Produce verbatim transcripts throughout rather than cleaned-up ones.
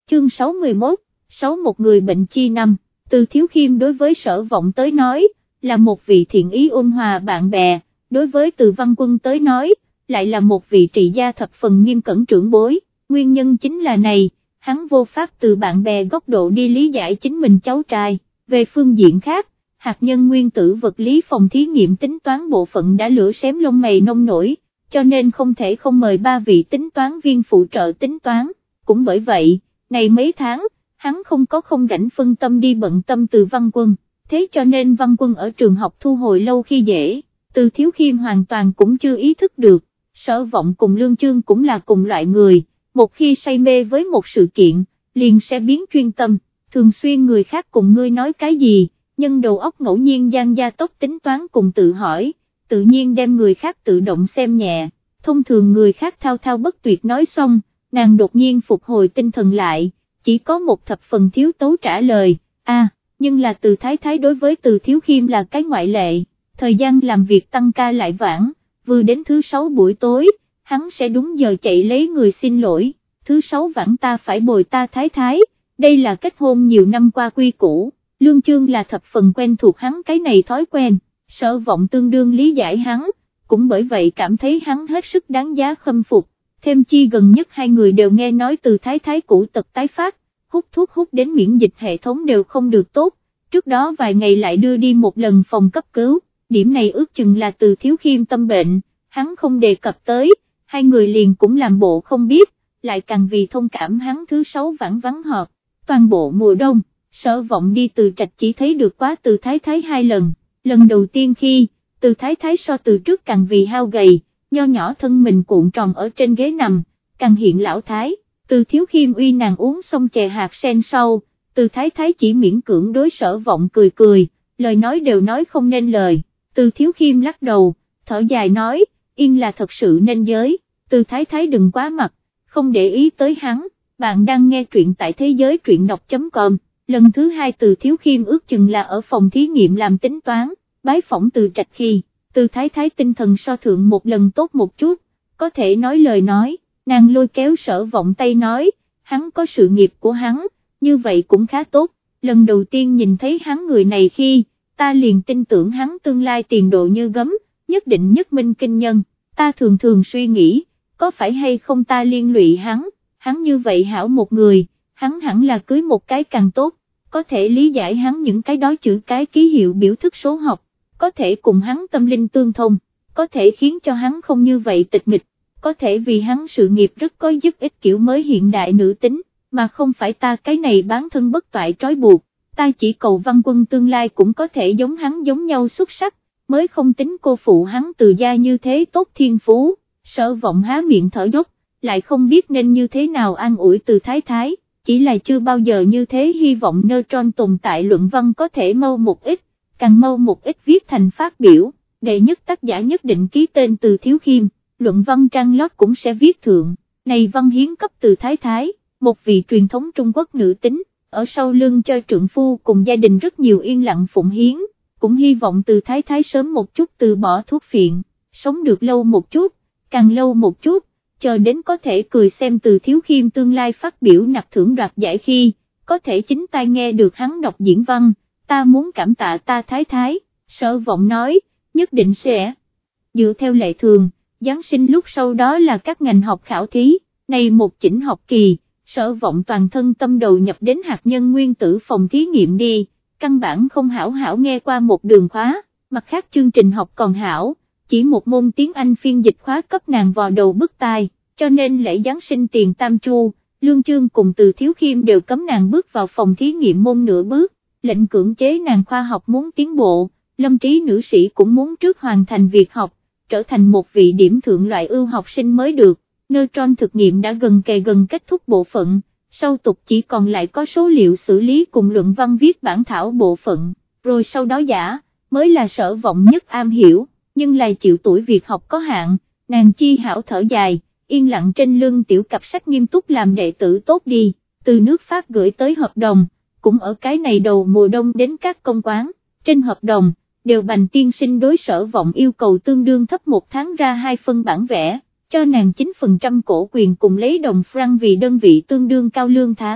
chương sáu mươi mốt, sáu một người bệnh chi năm. Từ Thiếu Khiêm đối với Sở Vọng tới nói, là một vị thiện ý ôn hòa bạn bè, đối với Từ Văn Quân tới nói, lại là một vị trị gia thập phần nghiêm cẩn trưởng bối, nguyên nhân chính là này, hắn vô pháp từ bạn bè góc độ đi lý giải chính mình cháu trai, về phương diện khác, hạt nhân nguyên tử vật lý phòng thí nghiệm tính toán bộ phận đã lửa xém lông mày nông nổi, cho nên không thể không mời ba vị tính toán viên phụ trợ tính toán, cũng bởi vậy, này mấy tháng, hắn không có không rảnh phân tâm đi bận tâm Từ Văn Quân, thế cho nên Văn Quân ở trường học thu hồi lâu khi dễ, Từ Thiếu Khiêm hoàn toàn cũng chưa ý thức được, Sở Vọng cùng Lương Chương cũng là cùng loại người, một khi say mê với một sự kiện, liền sẽ biến chuyên tâm, thường xuyên người khác cùng ngươi nói cái gì, nhân đầu óc ngẫu nhiên gian gia tốc tính toán cùng tự hỏi, tự nhiên đem người khác tự động xem nhẹ, thông thường người khác thao thao bất tuyệt nói xong, nàng đột nhiên phục hồi tinh thần lại, chỉ có một thập phần thiếu tấu trả lời, a à, nhưng là Từ Thái Thái đối với Từ Thiếu Khiêm là cái ngoại lệ, thời gian làm việc tăng ca lại vãn, vừa đến thứ sáu buổi tối, hắn sẽ đúng giờ chạy lấy người xin lỗi, thứ sáu vãn ta phải bồi ta Thái Thái, đây là kết hôn nhiều năm qua quy củ, Lương Chương là thập phần quen thuộc hắn cái này thói quen, Sở Vọng tương đương lý giải hắn, cũng bởi vậy cảm thấy hắn hết sức đáng giá khâm phục. Thêm chi gần nhất hai người đều nghe nói Từ Thái Thái cũ tật tái phát, hút thuốc hút đến miễn dịch hệ thống đều không được tốt, trước đó vài ngày lại đưa đi một lần phòng cấp cứu, điểm này ước chừng là Từ Thiếu Khiêm tâm bệnh, hắn không đề cập tới, hai người liền cũng làm bộ không biết, lại càng vì thông cảm hắn thứ sáu vãn vắng họp, toàn bộ mùa đông, Sở Vọng đi từ trạch chỉ thấy được quá Từ Thái Thái hai lần, lần đầu tiên khi, Từ Thái Thái so từ trước càng vì hao gầy, nho nhỏ thân mình cuộn tròn ở trên ghế nằm, càng hiện lão thái, Từ Thiếu Khiêm uy nàng uống xong chè hạt sen sau, Từ Thái Thái chỉ miễn cưỡng đối Sở Vọng cười cười, lời nói đều nói không nên lời, Từ Thiếu Khiêm lắc đầu, thở dài nói, yên là thật sự nên giới, Từ Thái Thái đừng quá mặt, không để ý tới hắn, bạn đang nghe truyện tại thế giới truyện đọc.com, lần thứ hai Từ Thiếu Khiêm ước chừng là ở phòng thí nghiệm làm tính toán, bái phỏng Từ Trạch khi. Từ Thái Thái tinh thần so thượng một lần tốt một chút, có thể nói lời nói, nàng lôi kéo Sở Vọng tay nói, hắn có sự nghiệp của hắn, như vậy cũng khá tốt, lần đầu tiên nhìn thấy hắn người này khi, ta liền tin tưởng hắn tương lai tiền độ như gấm, nhất định nhất minh kinh nhân, ta thường thường suy nghĩ, có phải hay không ta liên lụy hắn, hắn như vậy hảo một người, hắn hẳn là cưới một cái càng tốt, có thể lý giải hắn những cái đó chữ cái ký hiệu biểu thức số học, có thể cùng hắn tâm linh tương thông, có thể khiến cho hắn không như vậy tịch mịch, có thể vì hắn sự nghiệp rất có giúp ích kiểu mới hiện đại nữ tính, mà không phải ta cái này bán thân bất toại trói buộc, ta chỉ cầu Văn Quân tương lai cũng có thể giống hắn giống nhau xuất sắc, mới không tính cô phụ hắn từ gia như thế tốt thiên phú, Sở Vọng há miệng thở dốc, lại không biết nên như thế nào an ủi Từ Thái Thái, chỉ là chưa bao giờ như thế hy vọng neutron tồn tại luận văn có thể mau một ít, càng mau một ít viết thành phát biểu, đệ nhất tác giả nhất định ký tên Từ Thiếu Khiêm, luận văn trang lót cũng sẽ viết thượng, này văn hiến cấp Từ Thái Thái, một vị truyền thống Trung Quốc nữ tính, ở sau lưng cho trượng phu cùng gia đình rất nhiều yên lặng phụng hiến, cũng hy vọng Từ Thái Thái sớm một chút từ bỏ thuốc phiện, sống được lâu một chút, càng lâu một chút, chờ đến có thể cười xem Từ Thiếu Khiêm tương lai phát biểu nặc thưởng đoạt giải khi, có thể chính tai nghe được hắn đọc diễn văn. Ta muốn cảm tạ ta Thái Thái, Sở Vọng nói, nhất định sẽ. Dựa theo lệ thường, Giáng sinh lúc sau đó là các ngành học khảo thí, này một chỉnh học kỳ, Sở Vọng toàn thân tâm đầu nhập đến hạt nhân nguyên tử phòng thí nghiệm đi, căn bản không hảo hảo nghe qua một đường khóa, mặt khác chương trình học còn hảo, chỉ một môn tiếng Anh phiên dịch khóa cấp nàng vào đầu bức tai, cho nên lễ Giáng sinh tiền tam chu, Lương Chương cùng Từ Thiếu Khiêm đều cấm nàng bước vào phòng thí nghiệm môn nửa bước. Lệnh cưỡng chế nàng khoa học muốn tiến bộ, Lâm Trí nữ sĩ cũng muốn trước hoàn thành việc học, trở thành một vị điểm thượng loại ưu học sinh mới được, neutron thực nghiệm đã gần kề gần kết thúc bộ phận, sau tục chỉ còn lại có số liệu xử lý cùng luận văn viết bản thảo bộ phận, rồi sau đó giả, mới là Sở Vọng nhất am hiểu, nhưng lại chịu tuổi việc học có hạn, nàng chi hảo thở dài, yên lặng trên lưng tiểu cặp sách nghiêm túc làm đệ tử tốt đi, từ nước Pháp gửi tới hợp đồng. Cũng ở cái này đầu mùa đông đến các công quán, trên hợp đồng, đều Bành tiên sinh đối Sở Vọng yêu cầu tương đương thấp một tháng ra hai phân bản vẽ, cho nàng chín phần trăm cổ quyền cùng lấy đồng franc vì đơn vị tương đương cao lương tháng,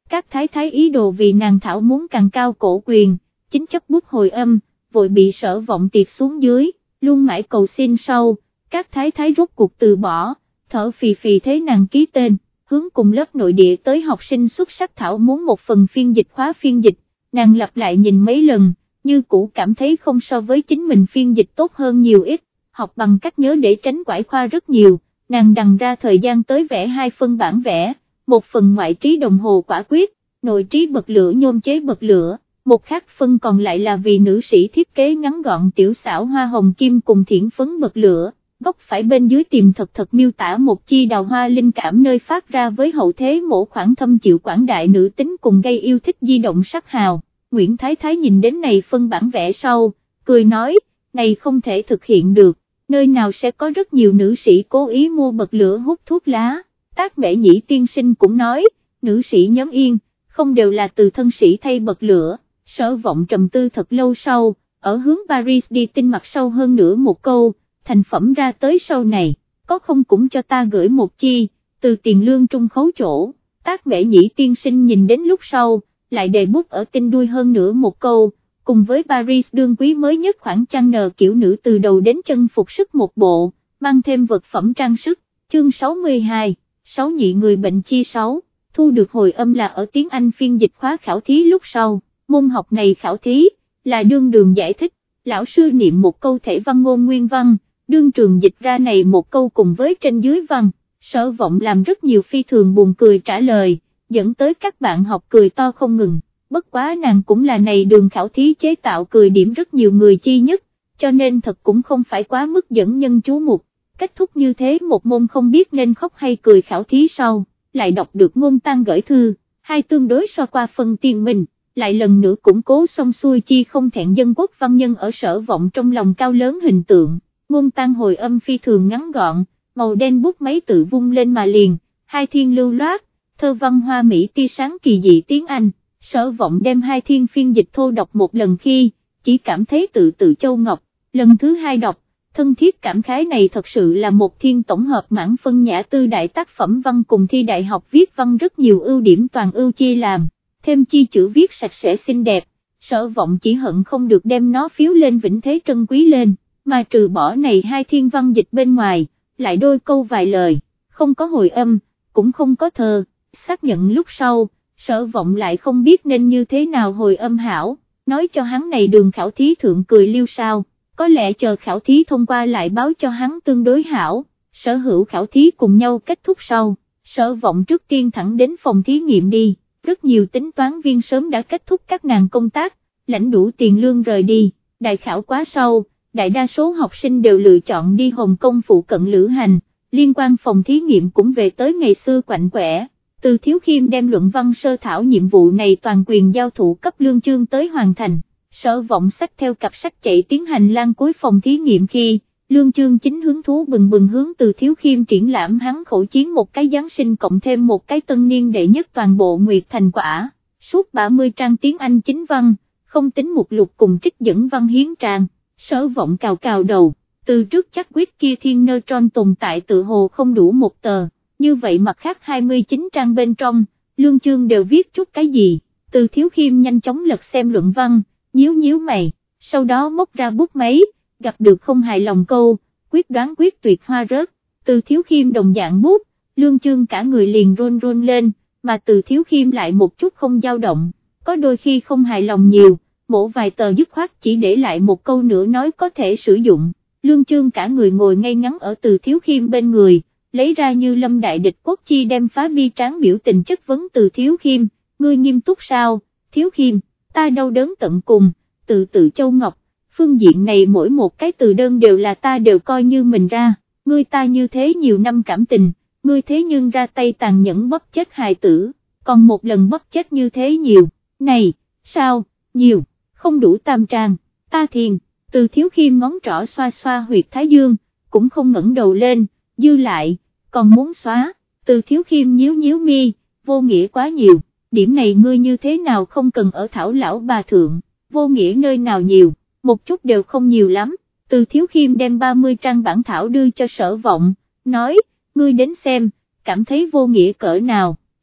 các thái thái ý đồ vì nàng thảo muốn càng cao cổ quyền, chính chấp bút hồi âm, vội bị Sở Vọng tiệt xuống dưới, luôn mãi cầu xin sau, các thái thái rốt cuộc từ bỏ, thở phì phì thế nàng ký tên, hướng cùng lớp nội địa tới học sinh xuất sắc thảo muốn một phần phiên dịch khóa phiên dịch, nàng lặp lại nhìn mấy lần, như cũ cảm thấy không so với chính mình phiên dịch tốt hơn nhiều ít, học bằng cách nhớ để tránh quải khoa rất nhiều, nàng đằng ra thời gian tới vẽ hai phân bản vẽ, một phần ngoại trí đồng hồ quả quyết, nội trí bật lửa nhôm chế bật lửa, một khác phân còn lại là vì nữ sĩ thiết kế ngắn gọn tiểu xảo hoa hồng kim cùng thiển phấn bật lửa, góc phải bên dưới tìm thật thật miêu tả một chi đào hoa linh cảm nơi phát ra với hậu thế mổ khoảng thâm chịu quảng đại nữ tính cùng gây yêu thích di động sắc hào. Nguyễn Thái Thái nhìn đến này phân bản vẽ sau, cười nói, này không thể thực hiện được, nơi nào sẽ có rất nhiều nữ sĩ cố ý mua bật lửa hút thuốc lá, Tác Mễ Nhĩ tiên sinh cũng nói, nữ sĩ nhóm Yên, không đều là từ thân sĩ thay bật lửa, Sở Vọng trầm tư thật lâu sau, ở hướng Paris đi tin mặt sâu hơn nữa một câu, thành phẩm ra tới sau này, có không cũng cho ta gửi một chi, từ tiền lương trung khấu chỗ, Tác Mễ Nhĩ tiên sinh nhìn đến lúc sau, lại đề bút ở tin đuôi hơn nữa một câu, cùng với Paris đương quý mới nhất khoảng chăn nờ kiểu nữ từ đầu đến chân phục sức một bộ, mang thêm vật phẩm trang sức, chương sáu mươi hai, sáu nhị người bệnh chi sáu, thu được hồi âm là ở tiếng Anh phiên dịch khóa khảo thí lúc sau, môn học này khảo thí, là đương đường giải thích, lão sư niệm một câu thể văn ngôn nguyên văn, đương trường dịch ra này một câu cùng với trên dưới văn, Sở Vọng làm rất nhiều phi thường buồn cười trả lời, dẫn tới các bạn học cười to không ngừng, bất quá nàng cũng là này đường khảo thí chế tạo cười điểm rất nhiều người chi nhất, cho nên thật cũng không phải quá mức dẫn nhân chú mục, kết thúc như thế một môn không biết nên khóc hay cười khảo thí sau, lại đọc được Ngôn Tăng gửi thư, hai tương đối so qua phần tiền mình, lại lần nữa củng cố xong xuôi chi không thẹn dân quốc văn nhân ở Sở Vọng trong lòng cao lớn hình tượng, Ngôn Tăng hồi âm phi thường ngắn gọn, màu đen bút máy tự vung lên mà liền, hai thiên lưu loát, thơ văn hoa mỹ tia sáng kỳ dị tiếng Anh, Sở Vọng đem hai thiên phiên dịch thô đọc một lần khi, chỉ cảm thấy tự tự châu ngọc, lần thứ hai đọc, thân thiết cảm khái này thật sự là một thiên tổng hợp mãn phân nhã tư đại tác phẩm văn cùng thi đại học viết văn rất nhiều ưu điểm toàn ưu chia làm, thêm chi chữ viết sạch sẽ xinh đẹp, Sở Vọng chỉ hận không được đem nó phiếu lên vĩnh thế trân quý lên, mà trừ bỏ này hai thiên văn dịch bên ngoài, lại đôi câu vài lời, không có hồi âm, cũng không có thơ, xác nhận lúc sau, Sở Vọng lại không biết nên như thế nào hồi âm hảo, nói cho hắn này đường khảo thí thượng cười liêu sao, có lẽ chờ khảo thí thông qua lại báo cho hắn tương đối hảo, sở hữu khảo thí cùng nhau kết thúc sau, Sở Vọng trước tiên thẳng đến phòng thí nghiệm đi, rất nhiều tính toán viên sớm đã kết thúc các nàng công tác, lãnh đủ tiền lương rời đi, đại khảo quá sau, đại đa số học sinh đều lựa chọn đi Hồng Kông phụ cận lữ hành, liên quan phòng thí nghiệm cũng về tới ngày xưa quạnh quẻ. Từ Thiếu Khiêm đem luận văn sơ thảo nhiệm vụ này toàn quyền giao thụ cấp Lương Chương tới hoàn thành, Sở Vọng xách theo cặp sách chạy tiến hành lan cuối phòng thí nghiệm khi, Lương Chương chính hứng thú bừng bừng hướng Từ Thiếu Khiêm triển lãm hắn khẩu chiến một cái Giáng sinh cộng thêm một cái tân niên đệ nhất toàn bộ nguyệt thành quả, suốt ba mươi trang tiếng Anh chính văn, không tính mục lục cùng trích dẫn văn hiến tràng, Sở Vọng cào cào đầu, từ trước chắc quyết kia thiên neutron tồn tại tự hồ không đủ một tờ. Như vậy mặt khác hai mươi chín trang bên trong, Lương Chương đều viết chút cái gì, Từ Thiếu Khiêm nhanh chóng lật xem luận văn, nhíu nhíu mày, sau đó móc ra bút máy, gặp được không hài lòng câu, quyết đoán quyết tuyệt hoa rớt, Từ Thiếu Khiêm đồng dạng bút, Lương Chương cả người liền run run lên, mà Từ Thiếu Khiêm lại một chút không dao động, có đôi khi không hài lòng nhiều, mổ vài tờ dứt khoát chỉ để lại một câu nữa nói có thể sử dụng, Lương Chương cả người ngồi ngay ngắn ở Từ Thiếu Khiêm bên người, lấy ra như lâm đại địch quốc chi đem phá bi tráng biểu tình chất vấn Từ Thiếu Khiêm, ngươi nghiêm túc sao, Thiếu Khiêm, ta đau đớn tận cùng, tự tự châu ngọc, phương diện này mỗi một cái từ đơn đều là ta đều coi như mình ra, ngươi ta như thế nhiều năm cảm tình, ngươi thế nhưng ra tay tàn nhẫn bóp chết hài tử, còn một lần bóp chết như thế nhiều, này, sao, nhiều, không đủ tam trang, ta thiền, Từ Thiếu Khiêm ngón trỏ xoa xoa huyệt thái dương, cũng không ngẩng đầu lên, dư lại, còn muốn xóa, Từ Thiếu Khiêm nhíu nhíu mi, vô nghĩa quá nhiều, điểm này ngươi như thế nào không cần ở thảo lão bà thượng, vô nghĩa nơi nào nhiều, một chút đều không nhiều lắm, Từ Thiếu Khiêm đem ba mươi trang bản thảo đưa cho Sở Vọng, nói, ngươi đến xem, cảm thấy vô nghĩa cỡ nào,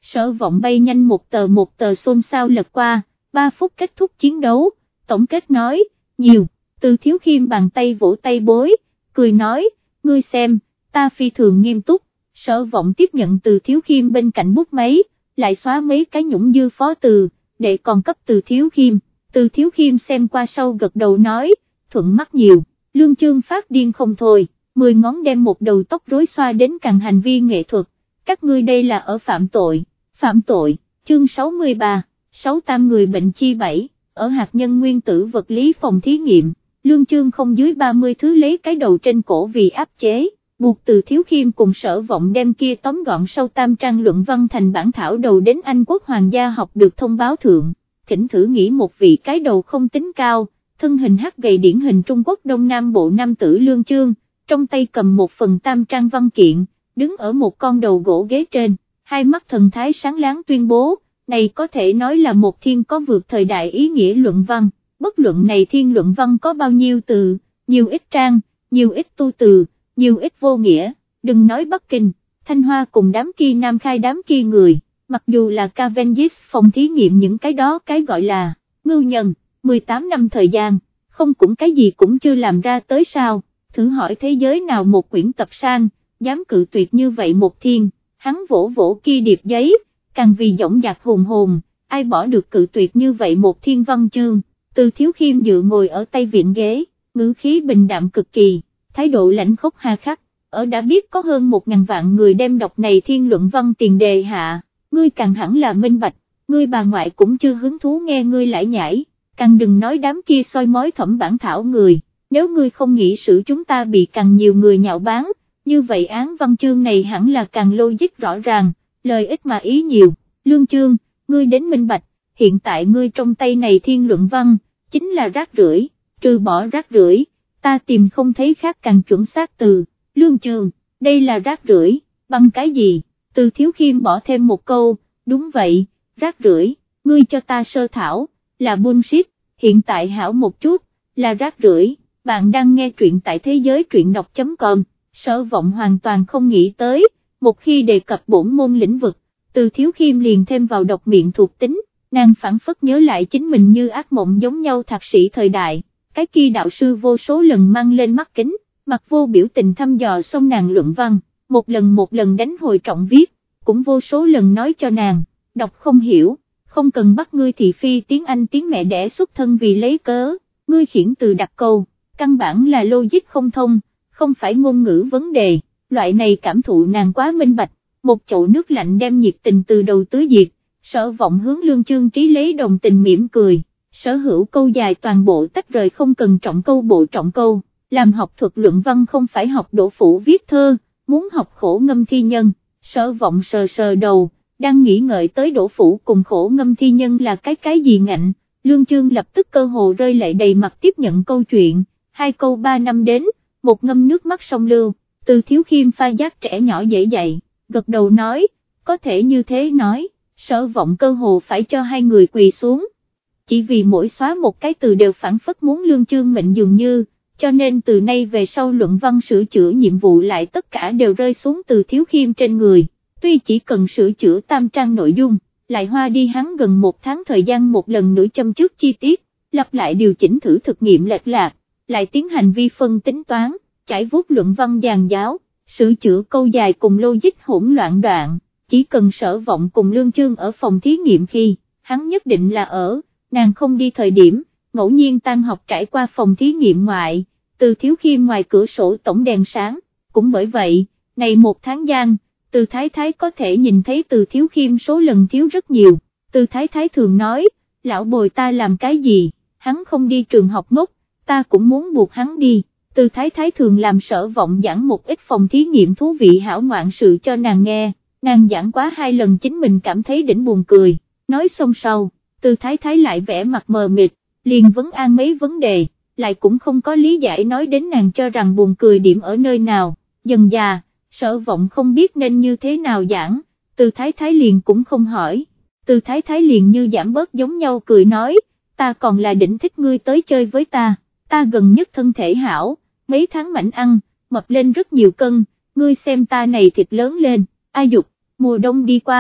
Sở Vọng bay nhanh một tờ một tờ xôn xao lật qua, ba phút kết thúc chiến đấu, tổng kết nói, nhiều, Từ Thiếu Khiêm bàn tay vỗ tay bối, cười nói, ngươi xem, ta phi thường nghiêm túc. Sở Vọng tiếp nhận Từ Thiếu Khiêm bên cạnh bút máy, lại xóa mấy cái nhũng dư phó từ, để còn cấp Từ Thiếu Khiêm. Từ Thiếu Khiêm xem qua sau gật đầu nói, thuận mắt nhiều. Lương Chương phát điên không thôi, mười ngón đem một đầu tóc rối xoa đến càng hành vi nghệ thuật, các ngươi đây là ở phạm tội, phạm tội, chương sáu mươi ba, sáu tam người bệnh chi bảy, ở hạt nhân nguyên tử vật lý phòng thí nghiệm, Lương Chương không dưới ba mươi thứ lấy cái đầu trên cổ vì áp chế, buộc Từ Thiếu Khiêm cùng Sở Vọng đem kia tóm gọn sau tam trang luận văn thành bản thảo đầu đến Anh Quốc Hoàng gia học được thông báo thượng, thỉnh thử nghĩ một vị cái đầu không tính cao, thân hình hắc gầy điển hình Trung Quốc Đông Nam Bộ nam tử Lương Chương, trong tay cầm một phần tam trang văn kiện, đứng ở một con đầu gỗ ghế trên, hai mắt thần thái sáng láng tuyên bố, này có thể nói là một thiên có vượt thời đại ý nghĩa luận văn, bất luận này thiên luận văn có bao nhiêu từ, nhiều ít trang, nhiều ít tu từ, nhiều ít vô nghĩa, đừng nói Bắc Kinh, Thanh Hoa cùng đám kia Nam Khai đám kia người, mặc dù là Cavendish phòng thí nghiệm những cái đó cái gọi là ngưu nhân, mười tám năm thời gian, không cũng cái gì cũng chưa làm ra tới sao, thử hỏi thế giới nào một quyển tập san, dám cự tuyệt như vậy một thiên, hắn vỗ vỗ kia điệp giấy, càng vì dõng dạc hồn hồn, ai bỏ được cự tuyệt như vậy một thiên văn chương. Từ Thiếu Khiêm dựa ngồi ở tay viện ghế, ngữ khí bình đạm cực kỳ, thái độ lãnh khốc hà khắc, ở đã biết có hơn một ngàn vạn người đem đọc này thiên luận văn tiền đề hạ, ngươi càng hẳn là minh bạch, ngươi bà ngoại cũng chưa hứng thú nghe ngươi lải nhải, càng đừng nói đám kia soi mói thẩm bản thảo người, nếu ngươi không nghĩ xử chúng ta bị càng nhiều người nhạo báng, như vậy án văn chương này hẳn là càng logic rõ ràng, lời ít mà ý nhiều, Lương Chương, ngươi đến minh bạch, hiện tại ngươi trong tay này thiên luận văn, chính là rác rưởi, trừ bỏ rác rưởi, ta tìm không thấy khác càng chuẩn xác từ, Lương Chương, đây là rác rưởi, bằng cái gì, Từ Thiếu Khiêm bỏ thêm một câu, đúng vậy, rác rưởi, ngươi cho ta sơ thảo, là bullshit, hiện tại hảo một chút, là rác rưởi, bạn đang nghe truyện tại thế giới truyện đọc.com, Sở Vọng hoàn toàn không nghĩ tới, một khi đề cập bổn môn lĩnh vực, Từ Thiếu Khiêm liền thêm vào độc miệng thuộc tính, nàng phản phất nhớ lại chính mình như ác mộng giống nhau thạc sĩ thời đại, cái kia đạo sư vô số lần mang lên mắt kính, mặt vô biểu tình thăm dò xong nàng luận văn, một lần một lần đánh hồi trọng viết, cũng vô số lần nói cho nàng, đọc không hiểu, không cần bắt ngươi thị phi tiếng Anh tiếng mẹ đẻ xuất thân vì lấy cớ, ngươi khiển từ đặt câu, căn bản là logic không thông, không phải ngôn ngữ vấn đề, loại này cảm thụ nàng quá minh bạch, một chậu nước lạnh đem nhiệt tình từ đầu tưới diệt, Sở Vọng hướng Lương Chương trí lấy đồng tình mỉm cười, sở hữu câu dài toàn bộ tách rời không cần trọng câu bộ trọng câu, làm học thuật luận văn không phải học đỗ phủ viết thơ, muốn học khổ ngâm thi nhân, Sở Vọng sờ sờ đầu, đang nghĩ ngợi tới đỗ phủ cùng khổ ngâm thi nhân là cái cái gì ngạnh, Lương Chương lập tức cơ hồ rơi lệ đầy mặt tiếp nhận câu chuyện, hai câu ba năm đến, một ngâm nước mắt sông lưu, Từ Thiếu Khiêm pha giác trẻ nhỏ dễ dạy, gật đầu nói, có thể như thế nói, Sở Vọng cơ hồ phải cho hai người quỳ xuống, chỉ vì mỗi xóa một cái từ đều phản phất muốn Lương Chương mệnh dường như, cho nên từ nay về sau luận văn sửa chữa nhiệm vụ lại tất cả đều rơi xuống Từ Thiếu Khiêm trên người, tuy chỉ cần sửa chữa tam trang nội dung, lại hoa đi hắn gần một tháng thời gian một lần nữa châm trước chi tiết, lặp lại điều chỉnh thử thực nghiệm lệch lạc, lại tiến hành vi phân tính toán, chải vuốt luận văn dàn giáo, sửa chữa câu dài cùng logic hỗn loạn đoạn, chỉ cần Sở Vọng cùng Lương Chương ở phòng thí nghiệm khi, hắn nhất định là ở, nàng không đi thời điểm, ngẫu nhiên tan học trải qua phòng thí nghiệm ngoại, Từ Thiếu Khiêm ngoài cửa sổ tổng đèn sáng, cũng bởi vậy, này một tháng gian, Từ Thái Thái có thể nhìn thấy Từ Thiếu Khiêm số lần thiếu rất nhiều, Từ Thái Thái thường nói, lão bồi ta làm cái gì, hắn không đi trường học ngốc, ta cũng muốn buộc hắn đi. Từ Thái Thái thường làm Sở Vọng giảng một ít phòng thí nghiệm thú vị hảo ngoạn sự cho nàng nghe, nàng giảng quá hai lần chính mình cảm thấy đỉnh buồn cười, nói xong sau, Từ Thái Thái lại vẽ mặt mờ mịt, liền vấn an mấy vấn đề, lại cũng không có lý giải nói đến nàng cho rằng buồn cười điểm ở nơi nào, dần già, Sở Vọng không biết nên như thế nào giảng, Từ Thái Thái liền cũng không hỏi, Từ Thái Thái liền như giảm bớt giống nhau cười nói, ta còn là đỉnh thích ngươi tới chơi với ta, ta gần nhất thân thể hảo, mấy tháng mảnh ăn, mập lên rất nhiều cân, ngươi xem ta này thịt lớn lên, ai dục, mùa đông đi qua,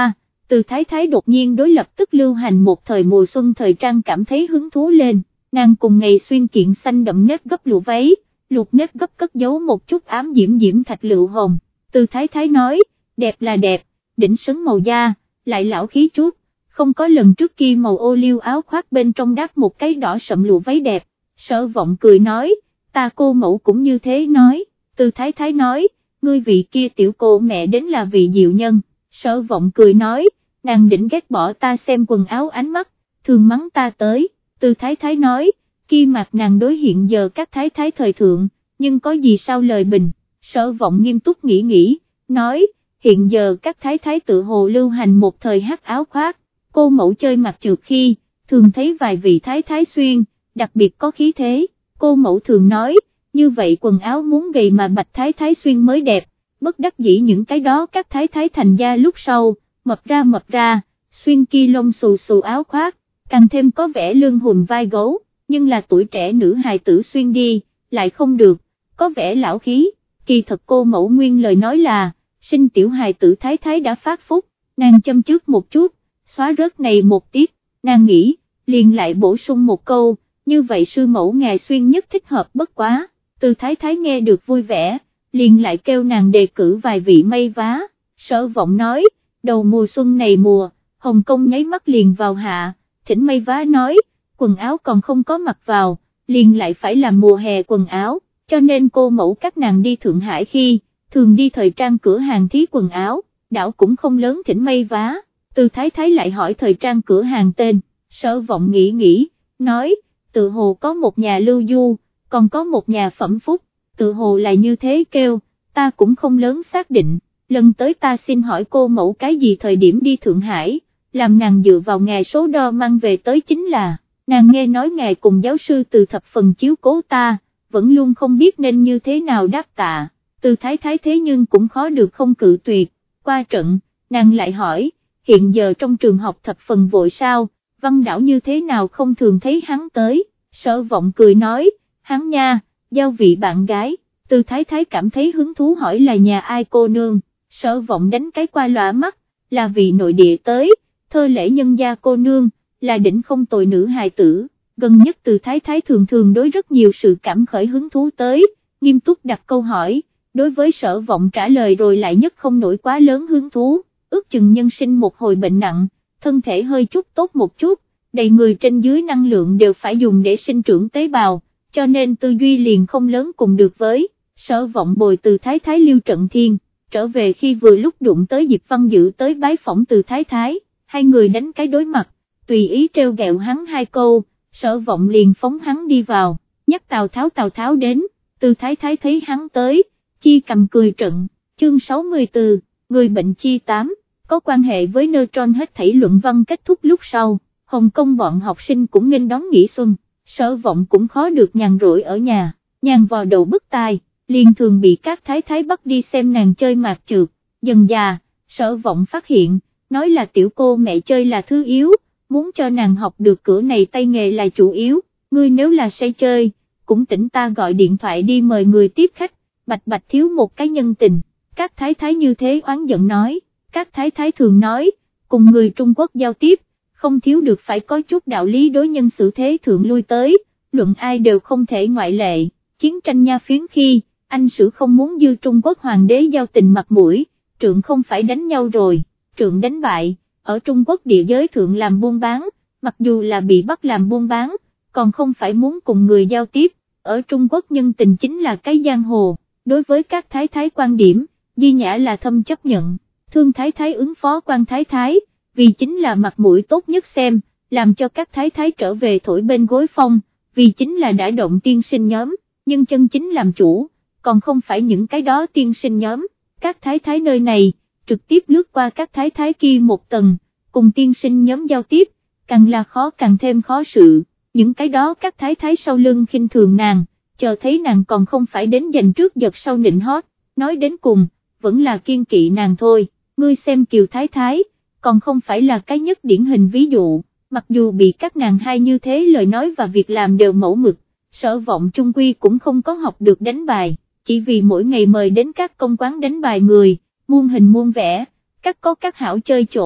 Từ Thái Thái đột nhiên đối lập tức lưu hành một thời mùa xuân thời trang cảm thấy hứng thú lên, nàng cùng ngày xuyên kiện xanh đậm nếp gấp lụa váy, lụt nếp gấp cất giấu một chút ám diễm diễm thạch lựu hồng. Từ Thái Thái nói, đẹp là đẹp, đỉnh sấn màu da, lại lão khí chút, không có lần trước kia màu ô liu áo khoác bên trong đắp một cái đỏ sậm lụa váy đẹp. Sở Vọng cười nói, ta cô mẫu cũng như thế nói. Từ Thái Thái nói, ngươi vị kia tiểu cô mẹ đến là vị diệu nhân. Sở Vọng cười nói, nàng đỉnh ghét bỏ ta xem quần áo ánh mắt, thường mắng ta tới. Từ Thái Thái nói, kia mặt nàng đối hiện giờ các thái thái thời thượng, nhưng có gì sao lời bình. Sở Vọng nghiêm túc nghĩ nghĩ, nói, hiện giờ các thái thái tự hồ lưu hành một thời hắc áo khoác, cô mẫu chơi mặt trượt khi, thường thấy vài vị thái thái xuyên, đặc biệt có khí thế. Cô mẫu thường nói, như vậy quần áo muốn gầy mà bạch thái thái xuyên mới đẹp, bất đắc dĩ những cái đó các thái thái thành gia lúc sau, mập ra mập ra, xuyên kia lông xù xù áo khoác, càng thêm có vẻ lưng hùm vai gấu, nhưng là tuổi trẻ nữ hài tử xuyên đi, lại không được, có vẻ lão khí. Kỳ thật cô mẫu nguyên lời nói là, sinh tiểu hài tử thái thái đã phát phúc, nàng châm trước một chút, xóa rớt này một tiết, nàng nghĩ, liền lại bổ sung một câu, như vậy sư mẫu ngài xuyên nhất thích hợp bất quá. Từ Thái Thái nghe được vui vẻ, liền lại kêu nàng đề cử vài vị mây vá. Sở Vọng nói, đầu mùa xuân này mùa, Hồng Kông nháy mắt liền vào hạ, thỉnh mây vá nói, quần áo còn không có mặc vào, liền lại phải làm mùa hè quần áo, cho nên cô mẫu các nàng đi Thượng Hải khi, thường đi thời trang cửa hàng thí quần áo, đảo cũng không lớn thỉnh mây vá. Từ Thái Thái lại hỏi thời trang cửa hàng tên, Sở Vọng nghĩ nghĩ, nói, tự hồ có một nhà Lưu Du, còn có một nhà Phẩm Phúc, tự hồ là như thế kêu, ta cũng không lớn xác định, lần tới ta xin hỏi cô mẫu cái gì thời điểm đi Thượng Hải, làm nàng dựa vào ngày số đo mang về tới chính là, nàng nghe nói ngài cùng giáo sư Từ thập phần chiếu cố ta, vẫn luôn không biết nên như thế nào đáp tạ. Từ Thái Thái thế nhưng cũng khó được không cự tuyệt. Qua trận, nàng lại hỏi, hiện giờ trong trường học thập phần vội sao, Văn Đảo như thế nào không thường thấy hắn tới. Sở Vọng cười nói, hắn nha, giao vị bạn gái. Từ Thái Thái cảm thấy hứng thú hỏi là nhà ai cô nương. Sở Vọng đánh cái qua loa mắt, là vị nội địa tới, thơ lễ nhân gia cô nương, là đỉnh không tồi nữ hài tử. Gần nhất Từ Thái Thái thường thường đối rất nhiều sự cảm khởi hứng thú tới, nghiêm túc đặt câu hỏi, đối với Sở Vọng trả lời rồi lại nhất không nổi quá lớn hứng thú, ước chừng nhân sinh một hồi bệnh nặng, thân thể hơi chút tốt một chút, đầy người trên dưới năng lượng đều phải dùng để sinh trưởng tế bào, cho nên tư duy liền không lớn cùng được với. Sở Vọng bồi Từ Thái Thái Liêu Trận Thiên, trở về khi vừa lúc đụng tới Diệp Văn Dự tới bái phỏng Từ Thái Thái, hai người đánh cái đối mặt, tùy ý treo gẹo hắn hai câu. Sở Vọng liền phóng hắn đi vào, nhắc Tào Tháo Tào Tháo đến. Từ Thái Thái thấy hắn tới, chi cầm cười trận. Chương sáu mươi tư, người bệnh chi tám, có quan hệ với neutron. Hết thảy luận văn kết thúc lúc sau, Hồng Kông bọn học sinh cũng nghênh đón nghỉ xuân, Sở Vọng cũng khó được nhàn rỗi ở nhà, nhàn vào đầu bứt tai, liền thường bị các thái thái bắt đi xem nàng chơi mạt trượt. Dần già, Sở Vọng phát hiện, nói là tiểu cô mẹ chơi là thứ yếu, muốn cho nàng học được cửa này tay nghề là chủ yếu, ngươi nếu là say chơi, cũng tỉnh ta gọi điện thoại đi mời người tiếp khách, bạch bạch thiếu một cái nhân tình. Các thái thái như thế oán giận nói, các thái thái thường nói, cùng người Trung Quốc giao tiếp, không thiếu được phải có chút đạo lý đối nhân xử thế thượng lui tới, luận ai đều không thể ngoại lệ. Chiến tranh Nha Phiến khi, anh sử không muốn dư Trung Quốc hoàng đế giao tình mặt mũi, trượng không phải đánh nhau rồi, trượng đánh bại. Ở Trung Quốc địa giới thượng làm buôn bán, mặc dù là bị bắt làm buôn bán, còn không phải muốn cùng người giao tiếp, ở Trung Quốc nhân tình chính là cái giang hồ. Đối với các thái thái quan điểm, Di Nhã là thâm chấp nhận, Thương thái thái ứng phó Quan thái thái, vì chính là mặt mũi tốt nhất xem, làm cho các thái thái trở về thổi bên gối phong, vì chính là đã động tiên sinh nhóm, nhưng chân chính làm chủ, còn không phải những cái đó tiên sinh nhóm. Các thái thái nơi này, trực tiếp lướt qua các thái thái kia một tầng, cùng tiên sinh nhóm giao tiếp, càng là khó càng thêm khó sự. Những cái đó các thái thái sau lưng khinh thường nàng, chờ thấy nàng còn không phải đến giành trước giật sau nịnh hót, nói đến cùng, vẫn là kiên kỵ nàng thôi. Ngươi xem Kiều thái thái, còn không phải là cái nhất điển hình ví dụ, mặc dù bị các nàng hai như thế lời nói và việc làm đều mẫu mực, Sở Vọng chung quy cũng không có học được đánh bài, chỉ vì mỗi ngày mời đến các công quán đánh bài người, muôn hình muôn vẻ, các có các hảo chơi chỗ,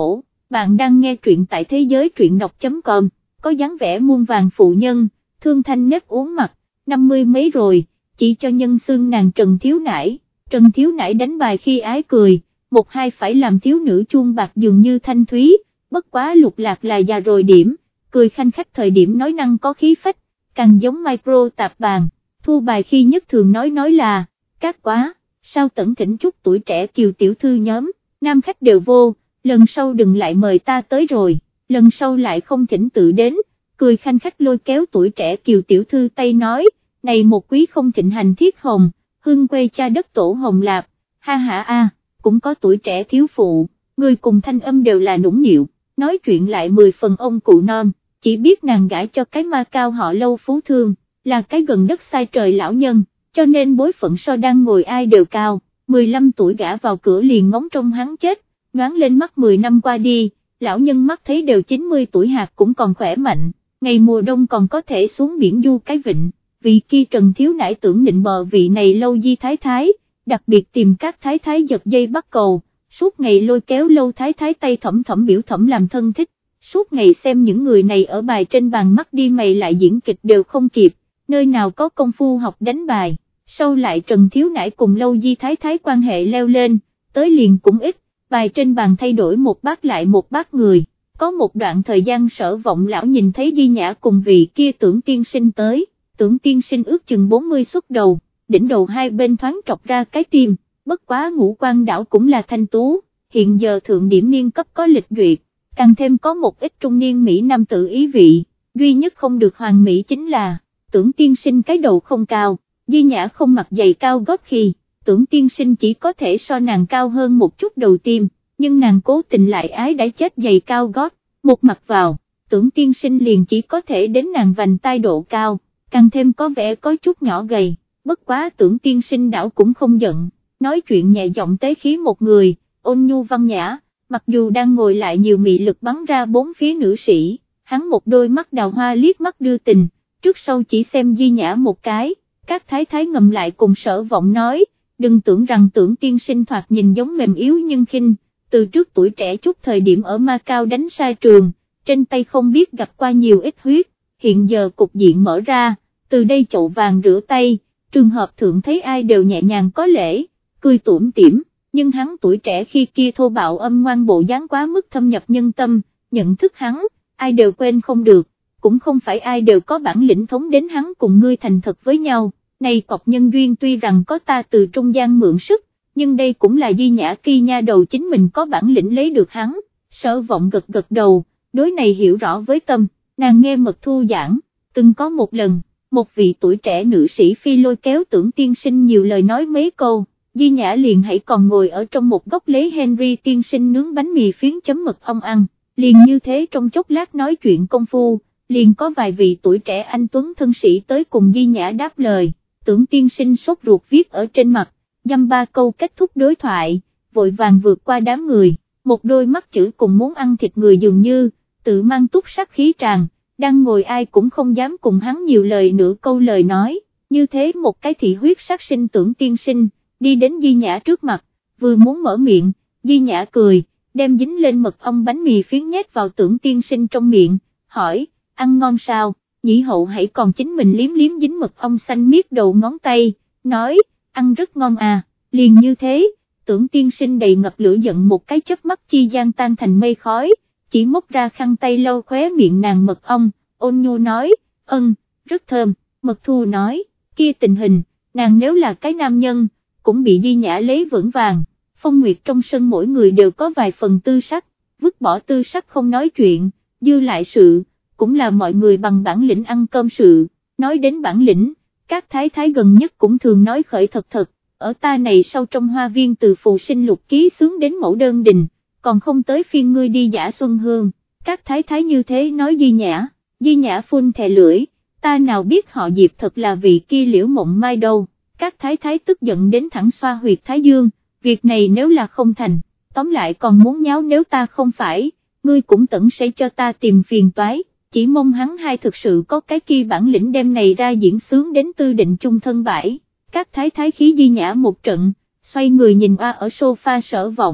Bạn đang nghe truyện tại thế giới truyện đọc.com, có dáng vẻ muôn vàn phụ nhân, thương thanh nếp uốn mặt, năm mươi mấy rồi, chỉ cho nhân xương nàng Trần Thiếu Nãi. Trần Thiếu Nãi đánh bài khi ái cười, một hai phải làm thiếu nữ chuông bạc dường như thanh thúy, bất quá Lục Lạc là già rồi điểm, cười khanh khách thời điểm nói năng có khí phách, càng giống micro tạp bàn, thua bài khi nhất thường nói nói là, cát quá, sao tẩn thỉnh chút tuổi trẻ Kiều tiểu thư nhóm, nam khách đều vô, lần sau đừng lại mời ta tới rồi, lần sau lại không thỉnh tự đến, cười khanh khách lôi kéo tuổi trẻ Kiều tiểu thư tay nói, này một quý không thịnh hành thiết hồng, hương quê cha đất tổ hồng lạp, ha ha a, cũng có tuổi trẻ thiếu phụ, người cùng thanh âm đều là nũng nịu, nói chuyện lại mười phần ông cụ non, chỉ biết nàng gãi cho cái ma cao họ Lâu Phú Thương, là cái gần đất sai trời lão nhân, cho nên bối phận so đang ngồi ai đều cao, mười lăm tuổi gã vào cửa liền ngóng trông hắn chết, nhoáng lên mắt mười năm qua đi, lão nhân mắt thấy đều chín mươi tuổi hạt cũng còn khỏe mạnh, ngày mùa đông còn có thể xuống biển du cái vịnh. Vị kia Trần Thiếu Nãi tưởng định bờ vị này Lâu Di Thái Thái, đặc biệt tìm các thái thái giật dây bắt cầu, suốt ngày lôi kéo Lâu Thái Thái tay thẩm thẩm biểu thẩm làm thân thích, suốt ngày xem những người này ở bài trên bàn mắt đi mày lại diễn kịch đều không kịp, nơi nào có công phu học đánh bài, sau lại Trần Thiếu Nãi cùng Lâu Di Thái Thái quan hệ leo lên, tới liền cũng ít, bài trên bàn thay đổi một bát lại một bát người, có một đoạn thời gian Sở Vọng lão nhìn thấy Di Nhã cùng vị kia Tưởng tiên sinh tới. Tưởng tiên sinh ước chừng bốn mươi xuất đầu, đỉnh đầu hai bên thoáng trọc ra cái tim, bất quá ngũ quan đảo cũng là thanh tú, hiện giờ thượng điểm niên cấp có lịch duyệt, càng thêm có một ít trung niên Mỹ nam tự ý vị, duy nhất không được hoàn mỹ chính là, Tưởng tiên sinh cái đầu không cao, Di Nhã không mặc giày cao gót khi, Tưởng tiên sinh chỉ có thể so nàng cao hơn một chút đầu tim, nhưng nàng cố tình lại ái đã chết giày cao gót, một mặt vào, Tưởng tiên sinh liền chỉ có thể đến nàng vành tai độ cao. Càng thêm có vẻ có chút nhỏ gầy, bất quá Tưởng tiên sinh đảo cũng không giận, nói chuyện nhẹ giọng tế khí một người, ôn nhu văn nhã, mặc dù đang ngồi lại nhiều mị lực bắn ra bốn phía nữ sĩ, hắn một đôi mắt đào hoa liếc mắt đưa tình, trước sau chỉ xem Di Nhã một cái, các thái thái ngầm lại cùng Sở Vọng nói, đừng tưởng rằng Tưởng tiên sinh thoạt nhìn giống mềm yếu nhưng khinh, từ trước tuổi trẻ chút thời điểm ở Ma Cao đánh sai trường, trên tay không biết gặp qua nhiều ít huyết. Hiện giờ cục diện mở ra, từ đây chậu vàng rửa tay, trường hợp thượng thấy ai đều nhẹ nhàng có lễ, cười tủm tỉm, nhưng hắn tuổi trẻ khi kia thô bạo âm ngoan bộ dáng quá mức thâm nhập nhân tâm, nhận thức hắn, ai đều quên không được, cũng không phải ai đều có bản lĩnh thống đến hắn cùng ngươi thành thật với nhau, này cọc nhân duyên tuy rằng có ta từ trung gian mượn sức, nhưng đây cũng là Di Nhã kia nha đầu chính mình có bản lĩnh lấy được hắn, Sở Vọng gật gật đầu, đối này hiểu rõ với tâm. Nàng nghe Mật Thu giảng, từng có một lần, một vị tuổi trẻ nữ sĩ phi lôi kéo Tưởng tiên sinh nhiều lời nói mấy câu, Di Nhã liền hãy còn ngồi ở trong một góc lấy Henry tiên sinh nướng bánh mì phiến chấm mật ong ăn, liền như thế trong chốc lát nói chuyện công phu, liền có vài vị tuổi trẻ anh tuấn thân sĩ tới cùng Di Nhã đáp lời, Tưởng tiên sinh sốt ruột viết ở trên mặt, dăm ba câu kết thúc đối thoại, vội vàng vượt qua đám người, một đôi mắt chữ cùng muốn ăn thịt người dường như, tự mang túc sắc khí tràn, đang ngồi ai cũng không dám cùng hắn nhiều lời nửa câu lời nói, như thế một cái thị huyết sát sinh Tưởng tiên sinh, đi đến Di Nhã trước mặt, vừa muốn mở miệng, Di Nhã cười, đem dính lên mật ong bánh mì phiến nhét vào Tưởng tiên sinh trong miệng, hỏi, ăn ngon sao, nhĩ hậu hãy còn chính mình liếm liếm dính mật ong xanh miết đầu ngón tay, nói, ăn rất ngon à, liền như thế, Tưởng tiên sinh đầy ngập lửa giận một cái chớp mắt chi gian tan thành mây khói, chỉ móc ra khăn tay lau khóe miệng nàng mật ong, ôn nhu nói, ân, rất thơm, Mật Thu nói, kia tình hình, nàng nếu là cái nam nhân, cũng bị Di Nhã lấy vững vàng, phong nguyệt trong sân mỗi người đều có vài phần tư sắc, vứt bỏ tư sắc không nói chuyện, dư lại sự, cũng là mọi người bằng bản lĩnh ăn cơm sự, nói đến bản lĩnh, các thái thái gần nhất cũng thường nói khởi thật thật, ở ta này sau trong hoa viên từ phù sinh lục ký sướng đến mẫu đơn đình, còn không tới phiên ngươi đi giả xuân hương, các thái thái như thế nói Di Nhã, Di Nhã phun thè lưỡi, ta nào biết họ Diệp thật là vị kia Liễu Mộng Mai đâu, các thái thái tức giận đến thẳng xoa huyệt thái dương, việc này nếu là không thành, tóm lại còn muốn nháo nếu ta không phải, ngươi cũng tẩn sẽ cho ta tìm phiền toái, chỉ mong hắn hai thực sự có cái kia bản lĩnh đem này ra diễn sướng đến tư định chung thân bãi, các thái thái khí Di Nhã một trận, xoay người nhìn qua ở sofa Sở Vọng,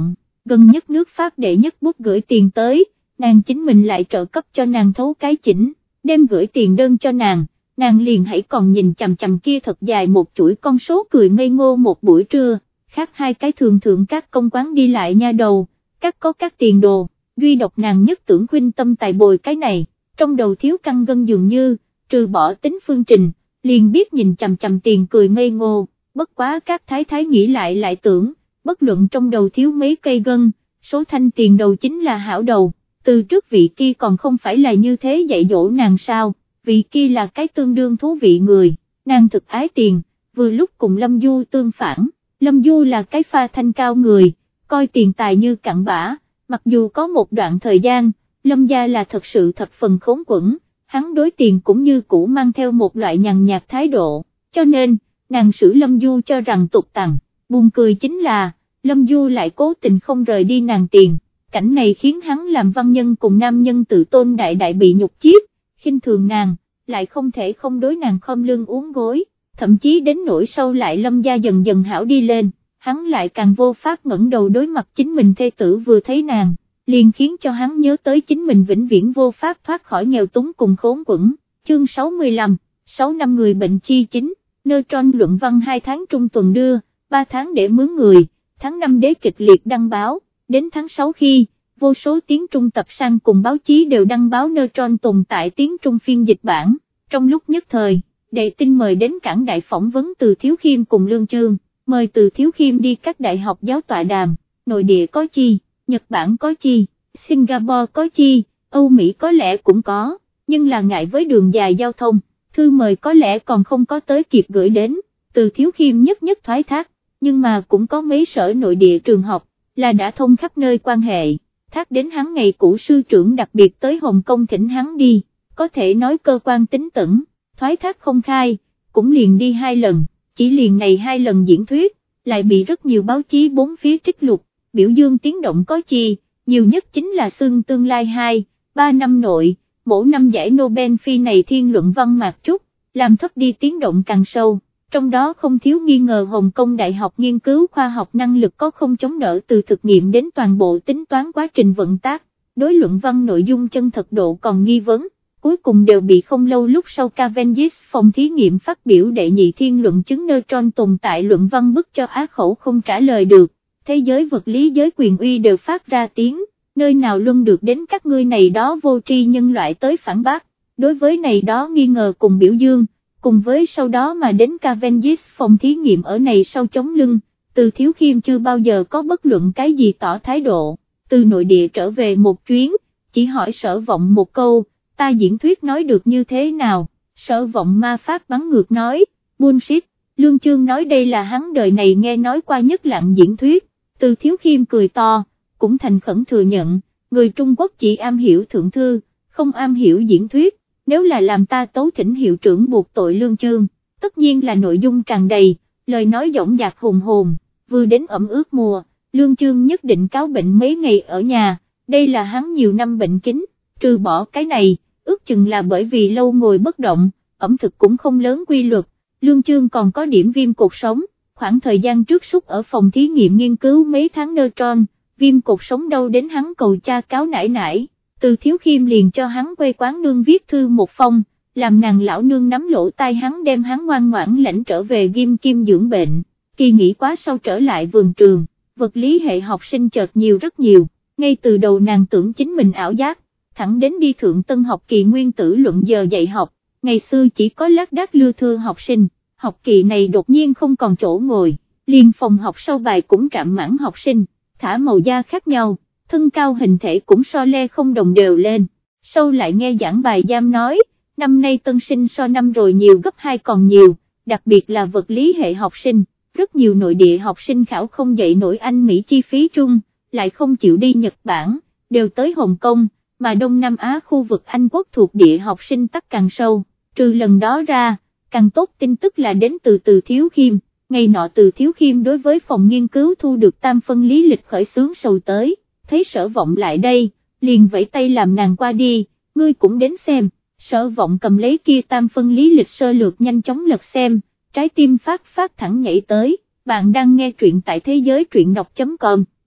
gần nhất nước Pháp đệ nhất bút gửi tiền tới, nàng chính mình lại trợ cấp cho nàng thấu cái chỉnh, đem gửi tiền đơn cho nàng, nàng liền hãy còn nhìn chằm chằm kia thật dài một chuỗi con số cười ngây ngô một buổi trưa, khác hai cái thường thượng các công quán đi lại nha đầu, các có các tiền đồ, duy độc nàng nhất tưởng khuynh tâm tài bồi cái này, trong đầu thiếu căng gân dường như, trừ bỏ tính phương trình, liền biết nhìn chằm chằm tiền cười ngây ngô, bất quá các thái thái nghĩ lại lại tưởng, bất luận trong đầu thiếu mấy cây gân, số thanh tiền đầu chính là hảo đầu, từ trước vị kia còn không phải là như thế dạy dỗ nàng sao, vị kia là cái tương đương thú vị người, nàng thực ái tiền, vừa lúc cùng Lâm Du tương phản, Lâm Du là cái pha thanh cao người, coi tiền tài như cặn bã, mặc dù có một đoạn thời gian, Lâm gia là thật sự thập phần khốn quẫn, hắn đối tiền cũng như cũ mang theo một loại nhàn nhạt thái độ, cho nên, nàng xử Lâm Du cho rằng tục tằng, buồn cười chính là, Lâm Du lại cố tình không rời đi nàng tiền, cảnh này khiến hắn làm văn nhân cùng nam nhân tự tôn đại đại bị nhục chiết, khinh thường nàng, lại không thể không đối nàng khom lưng uốn gối, thậm chí đến nỗi sau lại Lâm gia dần dần hảo đi lên, hắn lại càng vô pháp ngẩng đầu đối mặt chính mình thê tử vừa thấy nàng, liền khiến cho hắn nhớ tới chính mình vĩnh viễn vô pháp thoát khỏi nghèo túng cùng khốn quẫn. Chương sáu mươi lăm, sáu năm người bệnh chi chính, Neutron luận văn hai tháng trung tuần đưa, ba tháng để mướn người, tháng năm đế kịch liệt đăng báo, đến tháng sáu khi, vô số tiếng Trung tập san cùng báo chí đều đăng báo Neutron tồn tại tiếng Trung phiên dịch bản, trong lúc nhất thời, đệ tin mời đến cảng đại phỏng vấn Từ Thiếu Khiêm cùng Lương Chương, mời Từ Thiếu Khiêm đi các đại học giáo tọa đàm, nội địa có chi, Nhật Bản có chi, Singapore có chi, Âu Mỹ có lẽ cũng có, nhưng là ngại với đường dài giao thông, thư mời có lẽ còn không có tới kịp gửi đến, Từ Thiếu Khiêm nhất nhất thoái thác, nhưng mà cũng có mấy sở nội địa trường học, là đã thông khắp nơi quan hệ, thác đến hắn ngày cũ sư trưởng đặc biệt tới Hồng Kông thỉnh hắn đi, có thể nói cơ quan tính tẩn, thoái thác không khai, cũng liền đi hai lần, chỉ liền này hai lần diễn thuyết, lại bị rất nhiều báo chí bốn phía trích lục, biểu dương tiếng động có chi, nhiều nhất chính là xưng tương lai hai, ba năm nội, mỗi năm giải Nobel phi này thiên luận văn mạc chút, làm thấp đi tiếng động càng sâu, trong đó không thiếu nghi ngờ Hồng Kông Đại học nghiên cứu khoa học năng lực có không chống đỡ từ thực nghiệm đến toàn bộ tính toán quá trình vận tác, đối luận văn nội dung chân thật độ còn nghi vấn, cuối cùng đều bị không lâu lúc sau Cavendish phòng thí nghiệm phát biểu đệ nhị thiên luận chứng neutron tồn tại luận văn bức cho á khẩu không trả lời được. Thế giới vật lý giới quyền uy đều phát ra tiếng, nơi nào luân được đến các ngươi này đó vô tri nhân loại tới phản bác, đối với này đó nghi ngờ cùng biểu dương, cùng với sau đó mà đến Cavendish phòng thí nghiệm ở này sau chống lưng, Từ Thiếu Khiêm chưa bao giờ có bất luận cái gì tỏ thái độ, từ nội địa trở về một chuyến, chỉ hỏi Sở Vọng một câu, ta diễn thuyết nói được như thế nào, Sở Vọng ma pháp bắn ngược nói, bullshit, Lương Chương nói đây là hắn đời này nghe nói qua nhất lặng diễn thuyết. Từ Thiếu Khiêm cười to, cũng thành khẩn thừa nhận, người Trung Quốc chỉ am hiểu thượng thư, không am hiểu diễn thuyết, nếu là làm ta tấu thỉnh hiệu trưởng buộc tội Lương Chương, tất nhiên là nội dung tràn đầy, lời nói dõng dạc hùng hồn, vừa đến ẩm ướt mùa, Lương Chương nhất định cáo bệnh mấy ngày ở nhà, đây là hắn nhiều năm bệnh kính, trừ bỏ cái này, ước chừng là bởi vì lâu ngồi bất động, ẩm thực cũng không lớn quy luật, Lương Chương còn có điểm viêm cột sống. Khoảng thời gian trước súc ở phòng thí nghiệm nghiên cứu mấy tháng neutron, viêm cột sống đâu đến hắn cầu cha cáo nải nải, Từ Thiếu Khiêm liền cho hắn quê quán nương viết thư một phong, làm nàng lão nương nắm lỗ tai hắn đem hắn ngoan ngoãn lãnh trở về Ghim Kim dưỡng bệnh, kỳ nghỉ quá sau trở lại vườn trường, vật lý hệ học sinh chợt nhiều rất nhiều, ngay từ đầu nàng tưởng chính mình ảo giác, thẳng đến đi thượng tân học kỳ nguyên tử luận giờ dạy học, ngày xưa chỉ có lác đác lưa thưa học sinh. Học kỳ này đột nhiên không còn chỗ ngồi, liền phòng học sau bài cũng trạm mãn học sinh, thả màu da khác nhau, thân cao hình thể cũng so le không đồng đều lên, sau lại nghe giảng bài giam nói, năm nay tân sinh so năm rồi nhiều gấp hai còn nhiều, đặc biệt là vật lý hệ học sinh, rất nhiều nội địa học sinh khảo không dậy nổi Anh Mỹ chi phí chung, lại không chịu đi Nhật Bản, đều tới Hồng Kông, mà Đông Nam Á khu vực Anh quốc thuộc địa học sinh tắc càng sâu, trừ lần đó ra. Càng tốt tin tức là đến từ Từ Thiếu Khiêm, ngày nọ Từ Thiếu Khiêm đối với phòng nghiên cứu thu được tam phân lý lịch khởi xướng sầu tới, thấy Sở Vọng lại đây, liền vẫy tay làm nàng qua đi, ngươi cũng đến xem, Sở Vọng cầm lấy kia tam phân lý lịch sơ lược nhanh chóng lật xem, trái tim phát phát thẳng nhảy tới, bạn đang nghe truyện tại thế giới truyện đọc chấm com.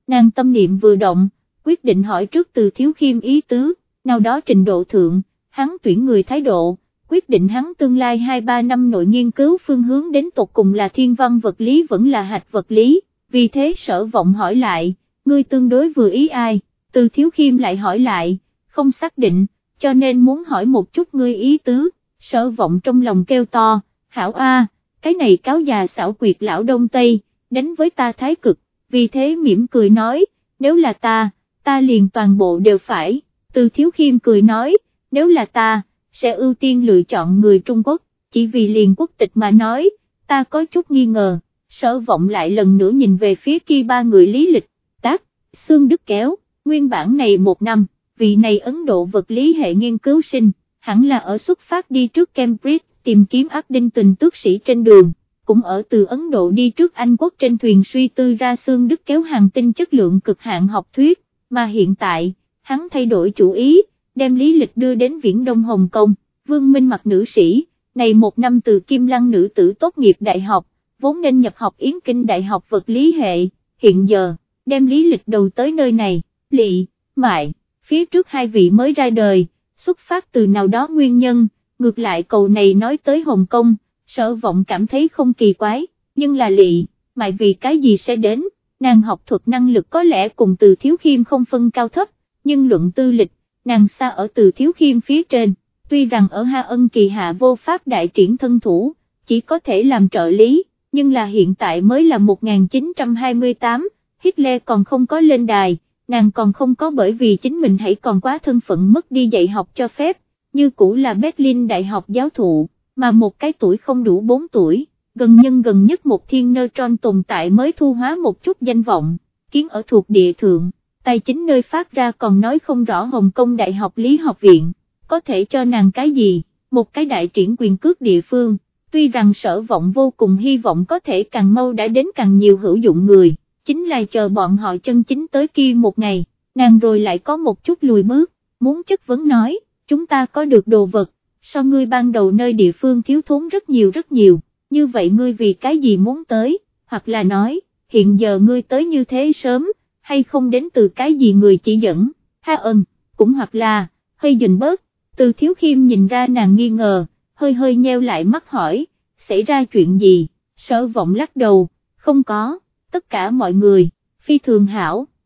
nàng tâm niệm vừa động, quyết định hỏi trước Từ Thiếu Khiêm ý tứ, nào đó trình độ thượng, hắn tuyển người thái độ, quyết định hắn tương lai hai ba năm nội nghiên cứu phương hướng đến tột cùng là thiên văn vật lý vẫn là hạt vật lý, vì thế Sở Vọng hỏi lại, ngươi tương đối vừa ý ai, Từ Thiếu Khiêm lại hỏi lại, không xác định, cho nên muốn hỏi một chút ngươi ý tứ, Sở Vọng trong lòng kêu to, hảo a, cái này cáo già xảo quyệt lão Đông Tây, đánh với ta thái cực, vì thế mỉm cười nói, nếu là ta, ta liền toàn bộ đều phải, Từ Thiếu Khiêm cười nói, nếu là ta, sẽ ưu tiên lựa chọn người Trung Quốc, chỉ vì liền quốc tịch mà nói, ta có chút nghi ngờ, Sở Vọng lại lần nữa nhìn về phía kia ba người lý lịch, tác, Xương Đức Kéo, nguyên bản này một năm, vị này Ấn Độ vật lý hệ nghiên cứu sinh, hẳn là ở xuất phát đi trước Cambridge tìm kiếm Addington tước sĩ trên đường, cũng ở từ Ấn Độ đi trước Anh quốc trên thuyền suy tư ra Xương Đức Kéo hành tinh chất lượng cực hạn học thuyết, mà hiện tại, hắn thay đổi chủ ý, đem lý lịch đưa đến Viễn Đông Hồng Kông, Vương Minh Mặc nữ sĩ, này một năm từ Kim Lăng nữ tử tốt nghiệp đại học, vốn nên nhập học Yến Kinh Đại học vật lý hệ, hiện giờ, đem lý lịch đầu tới nơi này, Lị, Mại, phía trước hai vị mới ra đời, xuất phát từ nào đó nguyên nhân, ngược lại cầu này nói tới Hồng Kông, Sở Vọng cảm thấy không kỳ quái, nhưng là Lị, Mại vì cái gì sẽ đến, nàng học thuật năng lực có lẽ cùng Từ Thiếu Khiêm không phân cao thấp, nhưng luận tư lịch, nàng xa ở Từ Thiếu Khiêm phía trên, tuy rằng ở Ha Ân kỳ hạ vô pháp đại triển thân thủ, chỉ có thể làm trợ lý, nhưng là hiện tại mới là một nghìn chín trăm hai mươi tám, Hitler còn không có lên đài, nàng còn không có bởi vì chính mình hãy còn quá thân phận mất đi dạy học cho phép, như cũ là Berlin Đại học giáo thụ, mà một cái tuổi không đủ bốn tuổi, gần nhân gần nhất một thiên neutron tồn tại mới thu hóa một chút danh vọng, kiến ở thuộc địa thượng, tài chính nơi phát ra còn nói không rõ Hồng Kông Đại học Lý học viện, có thể cho nàng cái gì, một cái đại triển quyền cước địa phương, tuy rằng Sở Vọng vô cùng hy vọng có thể càng mau đã đến càng nhiều hữu dụng người, chính là chờ bọn họ chân chính tới kia một ngày, nàng rồi lại có một chút lùi bước, muốn chất vấn nói, chúng ta có được đồ vật, so ngươi ban đầu nơi địa phương thiếu thốn rất nhiều rất nhiều, như vậy ngươi vì cái gì muốn tới, hoặc là nói, hiện giờ ngươi tới như thế sớm, hay không đến từ cái gì người chỉ dẫn, ha ân, cũng hoặc là, hơi dình bớt, Từ Thiếu Khiêm nhìn ra nàng nghi ngờ, hơi hơi nheo lại mắt hỏi, xảy ra chuyện gì, Sở Vọng lắc đầu, không có, tất cả mọi người, phi thường hảo.